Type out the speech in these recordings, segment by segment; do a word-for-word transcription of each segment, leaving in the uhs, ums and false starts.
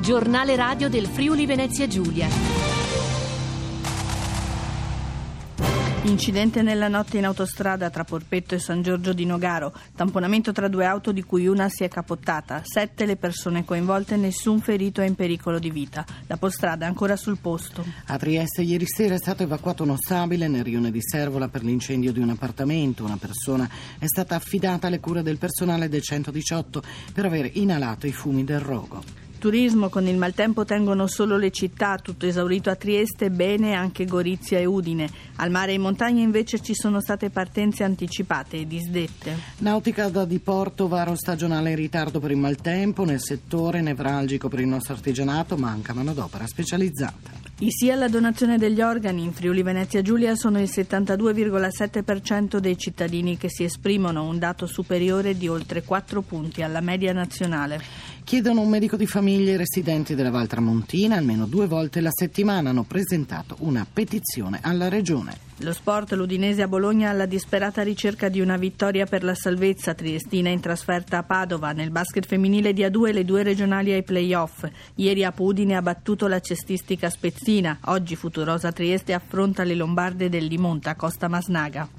Giornale radio del Friuli Venezia Giulia. Incidente nella notte in autostrada tra Porpetto e San Giorgio di Nogaro. Tamponamento tra due auto di cui una si è capottata. Sette le persone coinvolte, nessun ferito è in pericolo di vita. La Postrada è ancora sul posto. A Trieste ieri sera è stato evacuato uno stabile nel rione di Servola per l'incendio di un appartamento. Una persona è stata affidata alle cure del personale del centodiciotto per aver inalato i fumi del rogo. Turismo, con il maltempo tengono solo le città, tutto esaurito a Trieste, bene anche Gorizia e Udine. Al mare e in montagna invece ci sono state partenze anticipate e disdette. Nautica da diporto, varo stagionale in ritardo per il maltempo, nel settore nevralgico per il nostro artigianato manca manodopera specializzata. I sì alla donazione degli organi in Friuli Venezia Giulia sono il settantadue virgola sette per cento dei cittadini che si esprimono, un dato superiore di oltre quattro punti alla media nazionale. Chiedono un medico di famiglia i residenti della Val Tramontina, almeno due volte la settimana hanno presentato una petizione alla Regione. Lo sport, l'Udinese a Bologna alla disperata ricerca di una vittoria per la salvezza, triestina in trasferta a Padova. Nel basket femminile di A due le due regionali ai play-off. Ieri a Udine ha battuto la cestistica spezzina. Oggi Futurosa Trieste affronta le lombarde del Limonta Costa Masnaga.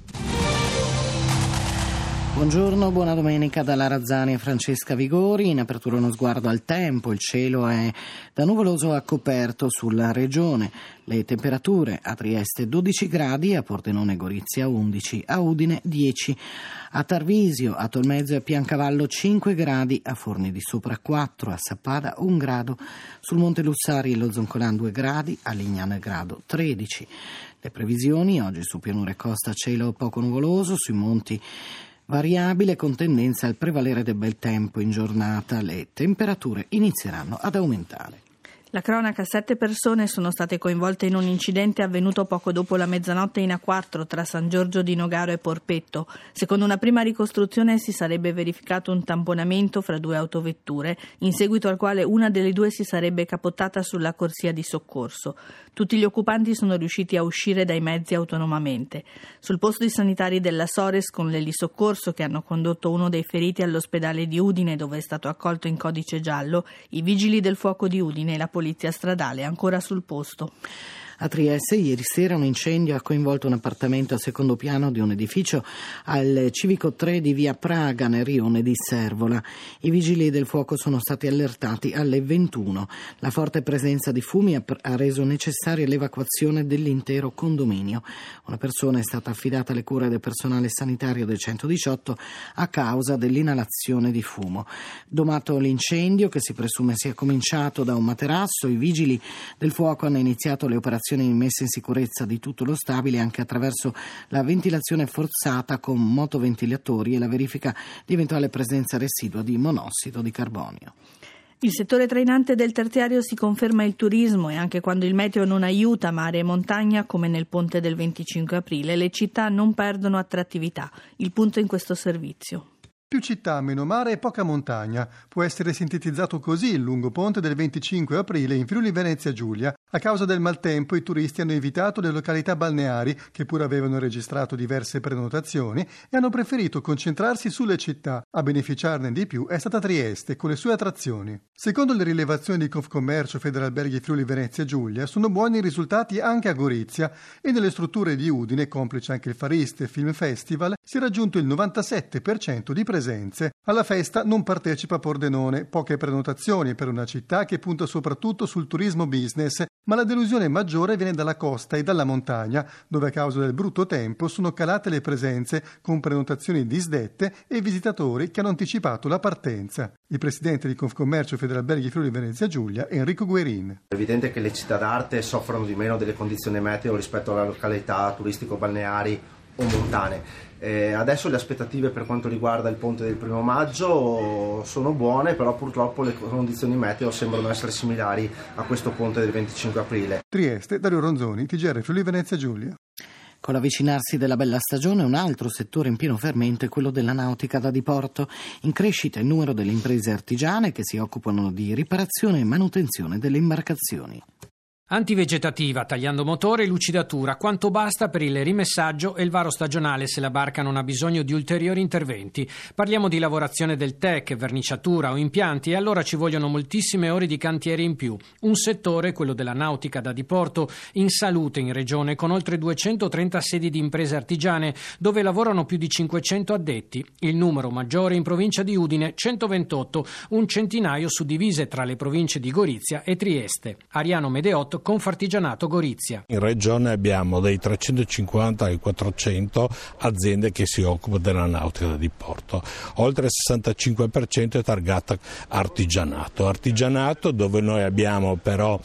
Buongiorno, buona domenica dalla Razzani e Francesca Vigori. In apertura uno sguardo al tempo, il cielo è da nuvoloso a coperto sulla regione. Le temperature: a Trieste dodici gradi, a Pordenone e Gorizia undici, a Udine dieci, a Tarvisio, a Tolmezzo e a Piancavallo cinque gradi, a Forni di Sopra quattro, a Sappada un grado, sul Monte Lussari e lo Zoncolan due gradi, a Lignano e Grado tredici. Le previsioni: oggi su pianura e costa cielo poco nuvoloso, sui monti variabile con tendenza al prevalere del bel tempo in giornata. Le temperature inizieranno ad aumentare. La cronaca: sette persone sono state coinvolte in un incidente avvenuto poco dopo la mezzanotte in A quattro tra San Giorgio di Nogaro e Porpetto. Secondo una prima ricostruzione si sarebbe verificato un tamponamento fra due autovetture, in seguito al quale una delle due si sarebbe capottata sulla corsia di soccorso. Tutti gli occupanti sono riusciti a uscire dai mezzi autonomamente. Sul posto i sanitari della Sores con l'elisoccorso che hanno condotto uno dei feriti all'ospedale di Udine, dove è stato accolto in codice giallo, i vigili del fuoco di Udine e la polizia stradale ancora sul posto. A Trieste ieri sera un incendio ha coinvolto un appartamento al secondo piano di un edificio al Civico tre di via Praga nel rione di Servola. I vigili del fuoco sono stati allertati alle ventuno. La forte presenza di fumi ha reso necessaria l'evacuazione dell'intero condominio. Una persona è stata affidata alle cure del personale sanitario del centodiciotto a causa dell'inalazione di fumo. Domato l'incendio, che si presume sia cominciato da un materasso, i vigili del fuoco hanno iniziato le operazioni in messa in sicurezza di tutto lo stabile anche attraverso la ventilazione forzata con motoventilatori e la verifica di eventuale presenza residua di monossido di carbonio. Il settore trainante del terziario si conferma il turismo, e anche quando il meteo non aiuta mare e montagna, come nel ponte del venticinque aprile, le città non perdono attrattività. Il punto in questo servizio. Più città, meno mare e poca montagna. Può essere sintetizzato così il lungo ponte del venticinque aprile in Friuli Venezia Giulia. A causa del maltempo i turisti hanno evitato le località balneari, che pur avevano registrato diverse prenotazioni, e hanno preferito concentrarsi sulle città. A beneficiarne di più è stata Trieste, con le sue attrazioni. Secondo le rilevazioni di Confcommercio Federalberghi Friuli Venezia Giulia, sono buoni i risultati anche a Gorizia, e nelle strutture di Udine, complice anche il Fariste Film Festival, si è raggiunto il novantasette per cento di presenze. Alla festa non partecipa Pordenone, poche prenotazioni per una città che punta soprattutto sul turismo business, ma la delusione maggiore viene dalla costa e dalla montagna, dove a causa del brutto tempo sono calate le presenze con prenotazioni disdette e visitatori che hanno anticipato la partenza. Il presidente di Confcommercio Federalberghi Friuli Venezia Giulia, Enrico Guerin. È evidente che le città d'arte soffrono di meno delle condizioni meteo rispetto alle località turistico-balneari o montane. Eh, adesso le aspettative per quanto riguarda il ponte del primo maggio sono buone, però purtroppo le condizioni meteo sembrano essere similari a questo ponte del venticinque aprile. Trieste, Dario Ronzoni, T G R Friuli Venezia Giulia. Con l'avvicinarsi della bella stagione, un altro settore in pieno fermento è quello della nautica da diporto. In crescita il numero delle imprese artigiane che si occupano di riparazione e manutenzione delle imbarcazioni. Antivegetativa, tagliando motore e lucidatura, quanto basta per il rimessaggio e il varo stagionale se la barca non ha bisogno di ulteriori interventi. Parliamo di lavorazione del tech, verniciatura o impianti e allora ci vogliono moltissime ore di cantiere in più. Un settore, quello della nautica da diporto, in salute in regione con oltre duecentotrenta sedi di imprese artigiane dove lavorano più di cinquecento addetti. Il numero maggiore in provincia di Udine, centoventotto, un centinaio suddivise tra le province di Gorizia e Trieste. Ariano Medeotto, Confartigianato Gorizia. In regione abbiamo dai trecentocinquanta ai quattrocento aziende che si occupano della nautica da diporto. Oltre il sessantacinque per cento è targata artigianato. Artigianato dove noi abbiamo però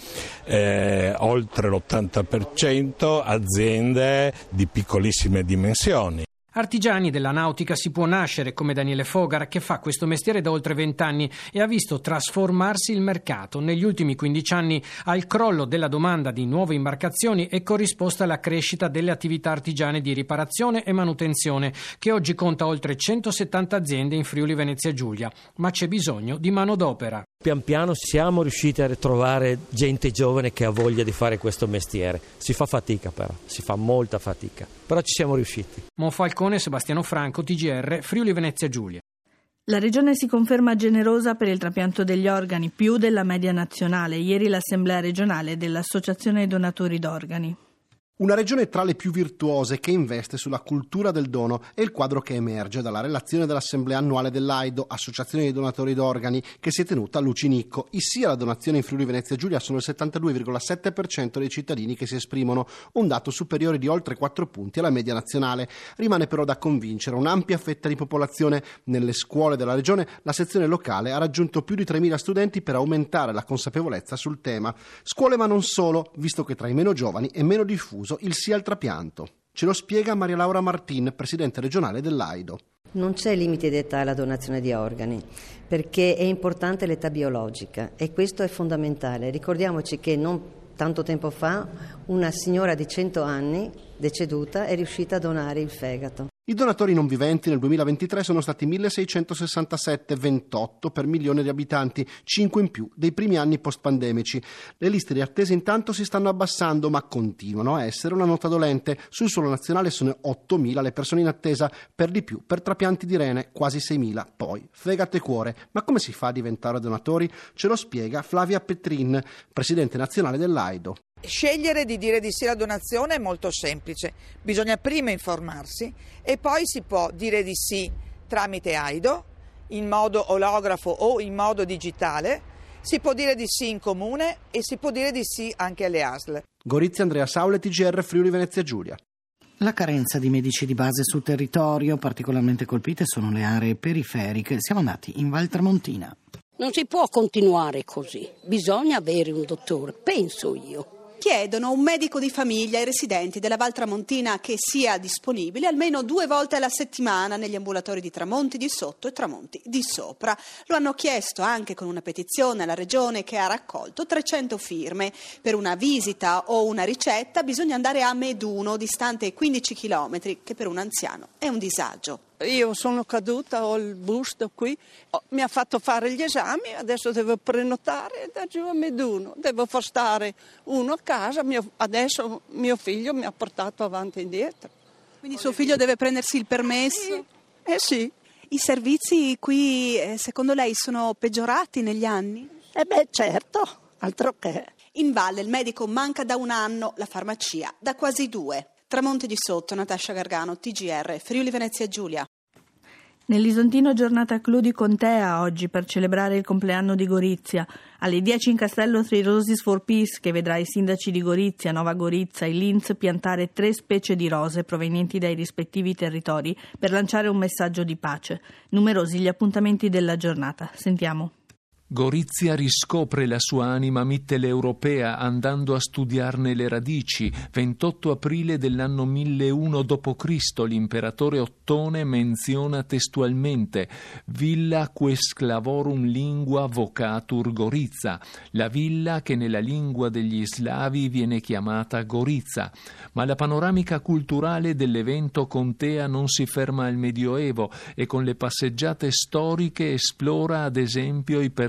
eh, oltre l'ottanta per cento aziende di piccolissime dimensioni. Artigiani della nautica si può nascere come Daniele Fogar, che fa questo mestiere da oltre vent'anni e ha visto trasformarsi il mercato. Negli ultimi quindici anni al crollo della domanda di nuove imbarcazioni è corrisposta la crescita delle attività artigiane di riparazione e manutenzione, che oggi conta oltre centosettanta aziende in Friuli Venezia Giulia. Ma c'è bisogno di manodopera. Pian piano siamo riusciti a ritrovare gente giovane che ha voglia di fare questo mestiere. Si fa fatica però, si fa molta fatica, però ci siamo riusciti. Monfalcone, Sebastiano Franco, T G R, Friuli Venezia Giulia. La regione si conferma generosa per il trapianto degli organi, più della media nazionale. Ieri l'assemblea regionale dell'Associazione Donatori d'Organi. Una regione tra le più virtuose che investe sulla cultura del dono è il quadro che emerge dalla relazione dell'assemblea annuale dell'AIDO, Associazione dei Donatori d'Organi, che si è tenuta a Lucinicco. I sì alla donazione in Friuli Venezia Giulia sono il settantadue virgola sette per cento dei cittadini che si esprimono, un dato superiore di oltre quattro punti alla media nazionale. Rimane però da convincere un'ampia fetta di popolazione. Nelle scuole della regione la sezione locale ha raggiunto più di tremila studenti per aumentare la consapevolezza sul tema. Scuole ma non solo, visto che tra i meno giovani è meno diffuso il sì al trapianto. Ce lo spiega Maria Laura Martin, presidente regionale dell'AIDO. Non c'è limite di età alla donazione di organi, perché è importante l'età biologica e questo è fondamentale. Ricordiamoci che non tanto tempo fa una signora di cento anni, deceduta, è riuscita a donare il fegato. I donatori non viventi nel duemilaventitré sono stati milleseicentosessantasette, ventotto per milione di abitanti, cinque in più dei primi anni post-pandemici. Le liste di attesa intanto si stanno abbassando, ma continuano a essere una nota dolente. Sul suolo nazionale sono ottomila le persone in attesa, per di più per trapianti di rene, quasi seimila. Poi fegato e cuore. Ma come si fa a diventare donatori? Ce lo spiega Flavia Petrin, presidente nazionale dell'AIDO. Scegliere di dire di sì alla donazione è molto semplice, bisogna prima informarsi e poi si può dire di sì tramite AIDO, in modo olografo o in modo digitale, si può dire di sì in comune e si può dire di sì anche alle A S L. Gorizia, Andrea Saule, T G R, Friuli Venezia Giulia. La carenza di medici di base sul territorio, particolarmente colpite sono le aree periferiche. Siamo andati in Val Tramontina. Non si può continuare così, bisogna avere un dottore, penso io. Chiedono un medico di famiglia ai residenti della Val Tramontina che sia disponibile almeno due volte alla settimana negli ambulatori di Tramonti di sotto e Tramonti di sopra. Lo hanno chiesto anche con una petizione alla Regione che ha raccolto trecento firme. Per una visita o una ricetta bisogna andare a Meduno, distante quindici chilometri, che per un anziano è un disagio. Io sono caduta, ho il busto qui, mi ha fatto fare gli esami, adesso devo prenotare da giù a Meduno, devo far stare uno a casa, mio, adesso mio figlio mi ha portato avanti e indietro. Quindi suo figlio deve prendersi il permesso? Eh sì. I servizi qui secondo lei sono peggiorati negli anni? Eh beh certo, altro che. In valle il medico manca da un anno, la farmacia da quasi due. Tramonti di sotto, Natascia Gargano, T G R, Friuli Venezia Giulia. Nell'Isontino giornata clou di Contea oggi per celebrare il compleanno di Gorizia. Alle dieci in castello Three Roses for Peace, che vedrà i sindaci di Gorizia, Nova Gorizia e Linz piantare tre specie di rose provenienti dai rispettivi territori per lanciare un messaggio di pace. Numerosi gli appuntamenti della giornata. Sentiamo. Gorizia riscopre la sua anima mitteleuropea andando a studiarne le radici. ventotto aprile dell'anno milleuno dopo Cristo l'imperatore Ottone menziona testualmente Villa que sclavorum lingua vocatur Gorizia, la villa che nella lingua degli slavi viene chiamata Gorizia. Ma la panoramica culturale dell'evento Contea non si ferma al Medioevo e con le passeggiate storiche esplora ad esempio i percorsi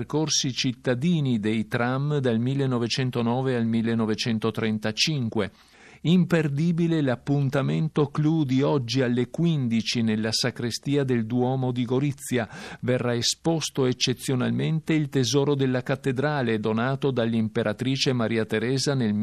percorsi cittadini dei tram dal millenovecentonove al millenovecentotrentacinque. Imperdibile l'appuntamento clou di oggi alle quindici nella sacrestia del Duomo di Gorizia. Verrà esposto eccezionalmente il tesoro della cattedrale donato dall'imperatrice Maria Teresa nel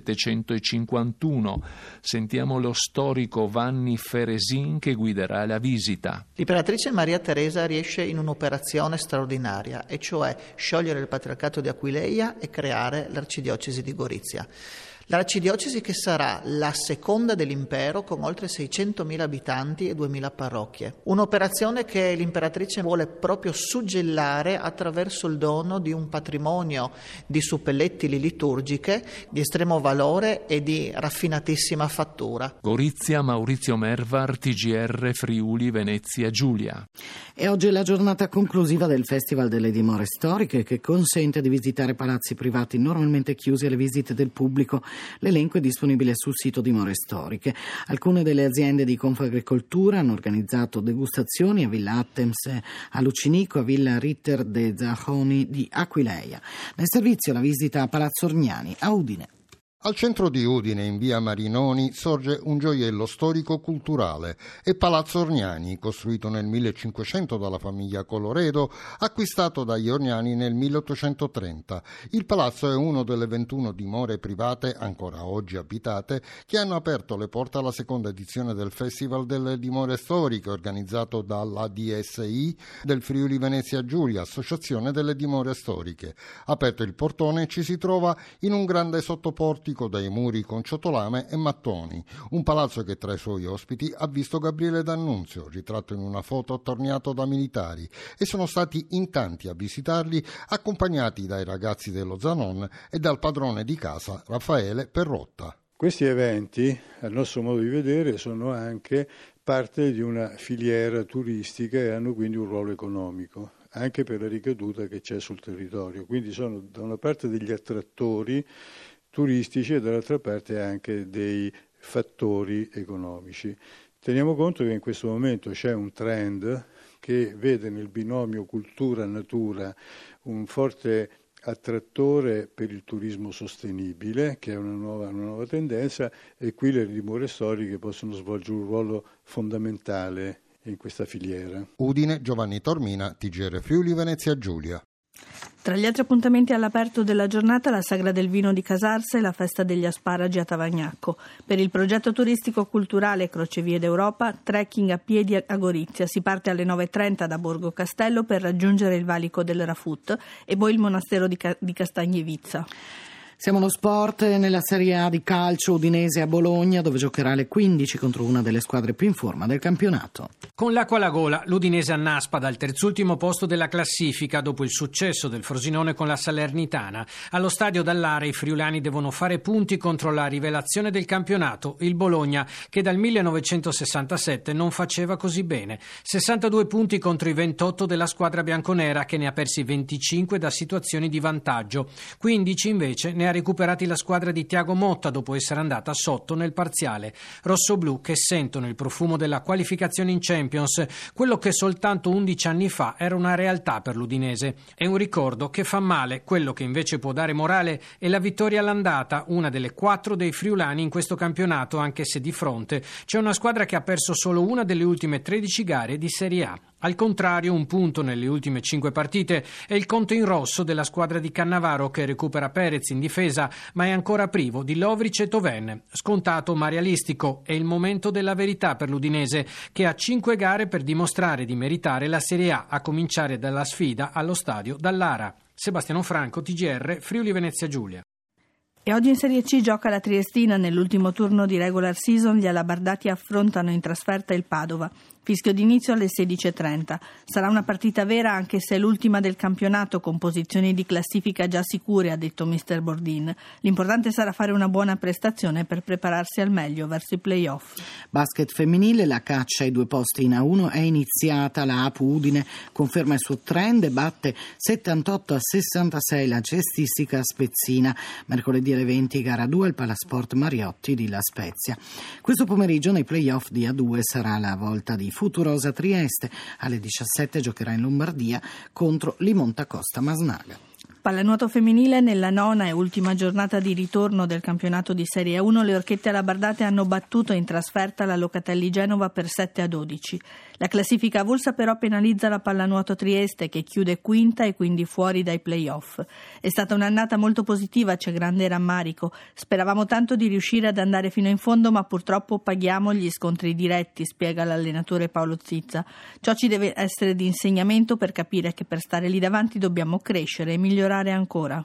millesettecentocinquantuno. Sentiamo lo storico Vanni Feresin che guiderà la visita. L'imperatrice Maria Teresa riesce in un'operazione straordinaria, e cioè sciogliere il patriarcato di Aquileia e creare l'arcidiocesi di Gorizia. L'arcidiocesi che sarà la seconda dell'impero con oltre seicentomila abitanti e duemila parrocchie. Un'operazione che l'imperatrice vuole proprio suggellare attraverso il dono di un patrimonio di suppellettili liturgiche di estremo valore e di raffinatissima fattura. Gorizia, Maurizio Mervar, T G R Friuli Venezia Giulia. E oggi è la giornata conclusiva del Festival delle Dimore Storiche, che consente di visitare palazzi privati normalmente chiusi alle visite del pubblico. L'elenco è disponibile sul sito Dimore Storiche. Alcune delle aziende di Confagricoltura hanno organizzato degustazioni a Villa Attems a Lucinico, a Villa Ritter de Zahoni di Aquileia. Nel servizio la visita a Palazzo Orgnani a Udine. Al centro di Udine, in via Marinoni, sorge un gioiello storico-culturale. È Palazzo Orgnani, costruito nel millecinquecento dalla famiglia Coloredo, acquistato dagli Orgnani nel milleottocentotrenta. Il palazzo è uno delle ventuno dimore private, ancora oggi abitate, che hanno aperto le porte alla seconda edizione del Festival delle Dimore Storiche, organizzato dalla D S I del Friuli Venezia Giulia, Associazione delle Dimore Storiche. Aperto il portone, ci si trova in un grande sottoportico dai muri con ciotolame e mattoni, un palazzo che tra i suoi ospiti ha visto Gabriele D'Annunzio, ritratto in una foto attorniato da militari, e sono stati in tanti a visitarli, accompagnati dai ragazzi dello Zanon e dal padrone di casa Raffaele Perrotta. Questi eventi, al nostro modo di vedere, sono anche parte di una filiera turistica e hanno quindi un ruolo economico, anche per la ricaduta che c'è sul territorio. Quindi sono da una parte degli attrattori turistici e dall'altra parte anche dei fattori economici. Teniamo conto che in questo momento c'è un trend che vede nel binomio cultura-natura un forte attrattore per il turismo sostenibile, che è una nuova, una nuova tendenza, e qui le dimore storiche possono svolgere un ruolo fondamentale in questa filiera. Udine, Giovanni Tormina, T G R Friuli Venezia Giulia. Tra gli altri appuntamenti all'aperto della giornata, la Sagra del Vino di Casarsa e la Festa degli Asparagi a Tavagnacco. Per il progetto turistico-culturale Crocevie d'Europa, trekking a piedi a Gorizia. Si parte alle nove e trenta da Borgo Castello per raggiungere il valico del Rafut e poi il monastero di, Ca- di Castagnevizza. Siamo allo sport. Nella Serie A di calcio, Udinese a Bologna, dove giocherà alle quindici contro una delle squadre più in forma del campionato. Con l'acqua alla gola, l'Udinese annaspa dal terzultimo posto della classifica dopo il successo del Frosinone con la Salernitana. Allo stadio Dallara i friulani devono fare punti contro la rivelazione del campionato, il Bologna, che dal millenovecentosessantasette non faceva così bene. sessantadue punti contro i ventotto della squadra bianconera, che ne ha persi venticinque da situazioni di vantaggio. quindici invece ne ha recuperati la squadra di Tiago Motta dopo essere andata sotto nel parziale. Rossoblù che sentono il profumo della qualificazione in Champions, quello che soltanto undici anni fa era una realtà per l'Udinese. È un ricordo che fa male. Quello che invece può dare morale è la vittoria all'andata, una delle quattro dei friulani in questo campionato, anche se di fronte c'è una squadra che ha perso solo una delle ultime tredici gare di Serie A. Al contrario, un punto nelle ultime cinque partite è il conto in rosso della squadra di Cannavaro, che recupera Perez in difesa, ma è ancora privo di Lovric e Toven. Scontato ma realistico, è il momento della verità per l'Udinese, che ha cinque gare per dimostrare di meritare la Serie A, a cominciare dalla sfida allo stadio Dallara. Sebastiano Franco, T G R, Friuli Venezia Giulia. E oggi in Serie C gioca la Triestina. Nell'ultimo turno di regular season gli alabardati affrontano in trasferta il Padova. Fischio d'inizio alle sedici e trenta. Sarà una partita vera, anche se è l'ultima del campionato, con posizioni di classifica già sicure, ha detto mister Bordin. L'importante sarà fare una buona prestazione per prepararsi al meglio verso i play-off. Basket femminile, la caccia ai due posti in A uno è iniziata. La A P U Udine conferma il suo trend e batte settantotto a sessantasei la cestistica spezzina. Mercoledì alle venti gara due al Palasport Mariotti di La Spezia. Questo pomeriggio nei play-off di A due sarà la volta di Futurosa Trieste. Alle diciassette giocherà in Lombardia contro l'Imonta Costa Masnaga. Pallanuoto femminile, nella nona e ultima giornata di ritorno del campionato di Serie uno, le Orchette Alabardate hanno battuto in trasferta la Locatelli Genova per sette a dodici. La classifica avulsa però penalizza la Pallanuoto Trieste, che chiude quinta e quindi fuori dai play-off. È stata un'annata molto positiva, c'è grande rammarico. Speravamo tanto di riuscire ad andare fino in fondo, ma purtroppo paghiamo gli scontri diretti, spiega l'allenatore Paolo Zizza. Ciò ci deve essere di insegnamento per capire che per stare lì davanti dobbiamo crescere e migliorare ancora.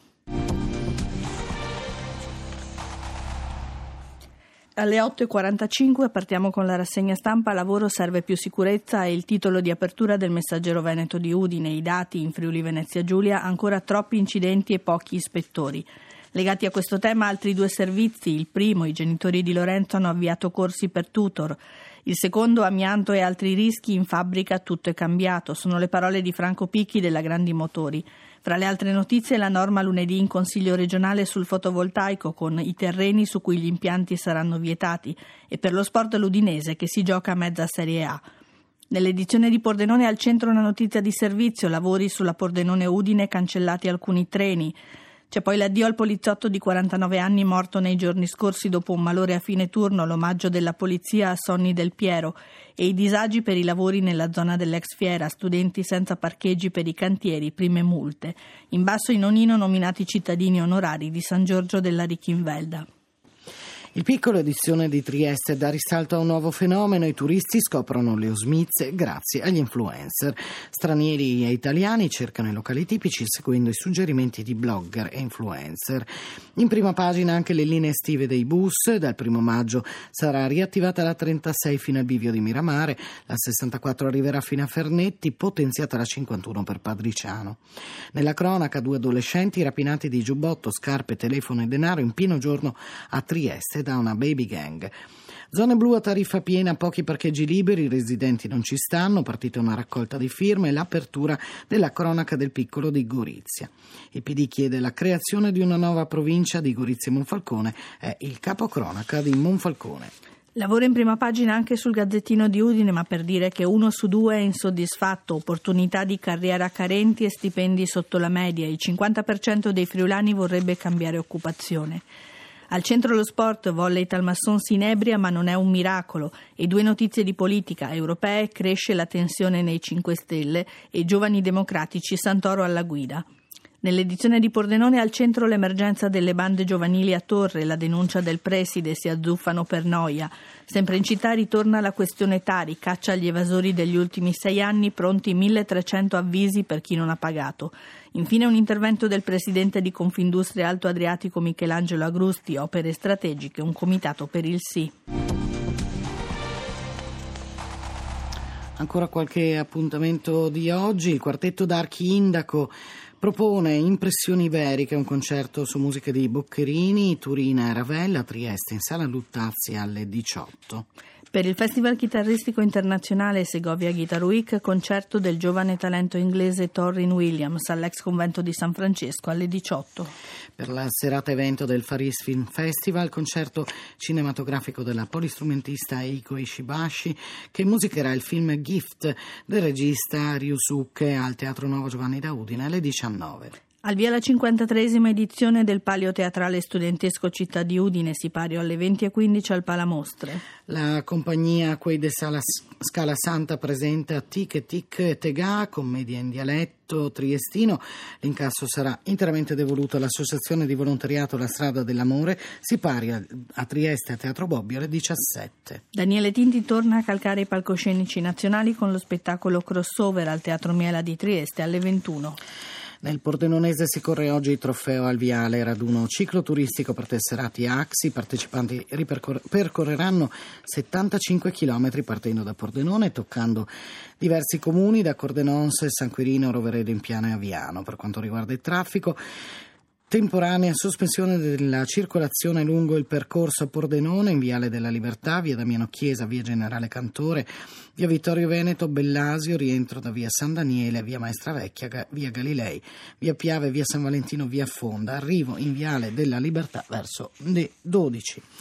Alle otto e quarantacinque partiamo con la rassegna stampa. Lavoro serve più sicurezza è il titolo di apertura del Messaggero Veneto di Udine. I dati in Friuli Venezia Giulia, ancora troppi incidenti e pochi ispettori. Legati a questo tema altri due servizi. Il primo, i genitori di Lorenzo hanno avviato corsi per tutor. Il secondo, amianto e altri rischi in fabbrica, tutto è cambiato. Sono le parole di Franco Picchi della Grandi Motori. Fra le altre notizie, la norma lunedì in Consiglio regionale sul fotovoltaico con i terreni su cui gli impianti saranno vietati e per lo sport l'Udinese che si gioca a mezza Serie A. Nell'edizione di Pordenone al centro una notizia di servizio, lavori sulla Pordenone Udine, cancellati alcuni treni. C'è poi l'addio al poliziotto di quarantanove anni morto nei giorni scorsi dopo un malore a fine turno, l'omaggio della polizia a Sonny Del Piero e i disagi per i lavori nella zona dell'ex fiera, studenti senza parcheggi per i cantieri, prime multe. In basso i nonino nominati cittadini onorari di San Giorgio della Richinvelda. Il Piccolo, edizione di Trieste, dà risalto a un nuovo fenomeno. I turisti scoprono le osmize grazie agli influencer. Stranieri e italiani cercano i locali tipici seguendo i suggerimenti di blogger e influencer. In prima pagina anche le linee estive dei bus. Dal primo maggio sarà riattivata la trentasei fino al bivio di Miramare, la sessantaquattro arriverà fino a Fernetti, potenziata la cinquantuno per Padriciano. Nella cronaca, due adolescenti rapinati di giubbotto, scarpe, telefono e denaro in pieno giorno a Trieste da una baby gang. Zone blu a tariffa piena, pochi parcheggi liberi, i residenti non ci stanno, partita una raccolta di firme e l'apertura della cronaca del Piccolo di Gorizia. Il P D chiede la creazione di una nuova provincia di Gorizia e Monfalcone, è il capocronaca di Monfalcone. Lavoro in prima pagina anche sul Gazzettino di Udine, ma per dire che uno su due è insoddisfatto, opportunità di carriera carenti e stipendi sotto la media, il cinquanta per cento dei friulani vorrebbe cambiare occupazione. Al centro lo sport, volley Talmasson si inebria ma non è un miracolo e due notizie di politica europee, cresce la tensione nei cinque Stelle e giovani democratici Santoro alla guida. Nell'edizione di Pordenone al centro l'emergenza delle bande giovanili a Torre, la denuncia del preside, si azzuffano per noia. Sempre in città ritorna la questione Tari, caccia agli evasori degli ultimi sei anni, pronti milletrecento avvisi per chi non ha pagato. Infine un intervento del presidente di Confindustria Alto Adriatico Michelangelo Agrusti, opere strategiche, un comitato per il sì. Ancora qualche appuntamento di oggi, il quartetto d'Archi Indaco propone Impressioni Iberiche, un concerto su musiche di Boccherini, Turina e Ravella, a Trieste in Sala Luttazzi alle diciotto. Per il Festival Chitarristico Internazionale Segovia Guitar Week, concerto del giovane talento inglese Torrin Williams all'ex convento di San Francesco alle diciotto. Per la serata evento del Faris Film Festival, concerto cinematografico della polistrumentista Eiko Ishibashi, che musicherà il film Gift del regista Ryusuke al Teatro Nuovo Giovanni da Udine alle diciannove. Al via la cinquantatreesima edizione del Palio Teatrale Studentesco Città di Udine, sipario alle venti e quindici al Palamostre. La compagnia Quei de Sala, Scala Santa presenta Tic e Tic e Tegà, commedia in dialetto triestino. L'incasso sarà interamente devoluto all'Associazione di Volontariato La Strada dell'Amore, sipario a Trieste a Teatro Bobbio alle diciassette. Daniele Tinti torna a calcare i palcoscenici nazionali con lo spettacolo Crossover al Teatro Miela di Trieste alle ventuno. Nel Pordenonese si corre oggi il trofeo Alviale, raduno cicloturistico per tesserati A X I. I partecipanti ripercor- percorreranno settantacinque chilometri partendo da Pordenone, toccando diversi comuni da Cordenons, San Quirino, Roveredo, Impiano e Aviano. Per quanto riguarda il traffico, temporanea sospensione della circolazione lungo il percorso a Pordenone, in Viale della Libertà, via Damiano Chiesa, via Generale Cantore, via Vittorio Veneto, Bellasio, rientro da via San Daniele, via Maestra Vecchia, via Galilei, via Piave, via San Valentino, via Fonda, arrivo in Viale della Libertà verso le dodici.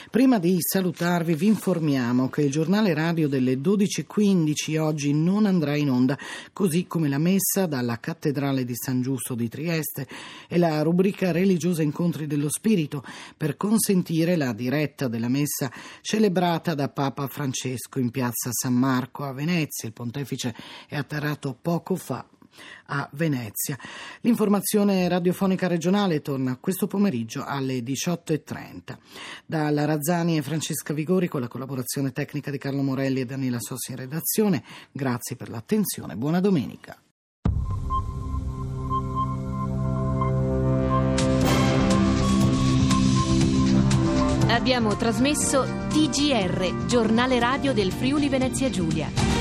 Prima di salutarvi vi informiamo che il giornale radio delle dodici e quindici oggi non andrà in onda, così come la messa dalla Cattedrale di San Giusto di Trieste e la rubrica religiosa Incontri dello Spirito, per consentire la diretta della messa celebrata da Papa Francesco in piazza San Marco a Venezia. Il pontefice è atterrato poco fa a Venezia. L'informazione radiofonica regionale torna questo pomeriggio alle diciotto e trenta. Da Lara Razzani e Francesca Vigori, con la collaborazione tecnica di Carlo Morelli e Daniela Sossi in redazione. Grazie per l'attenzione. Buona domenica. Abbiamo trasmesso T G R, giornale radio del Friuli Venezia Giulia.